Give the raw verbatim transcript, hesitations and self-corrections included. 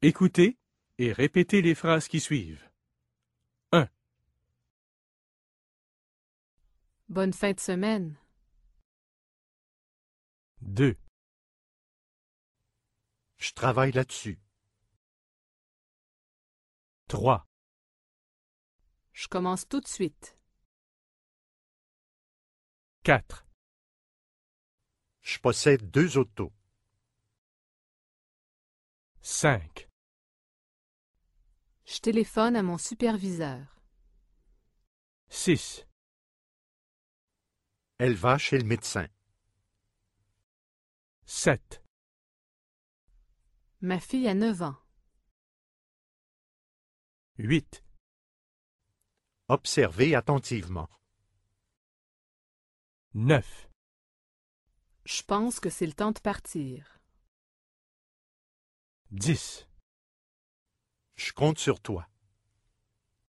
Écoutez et répétez les phrases qui suivent. un. Bonne fin de semaine. deux. Je travaille là-dessus. trois. Je commence tout de suite. quatre. Je possède deux autos. cinq. Je téléphone à mon superviseur. six. Elle va chez le médecin. sept. Ma fille a neuf ans. huit. Observez attentivement. neuf. Je pense que c'est le temps de partir. dix. Je compte sur toi.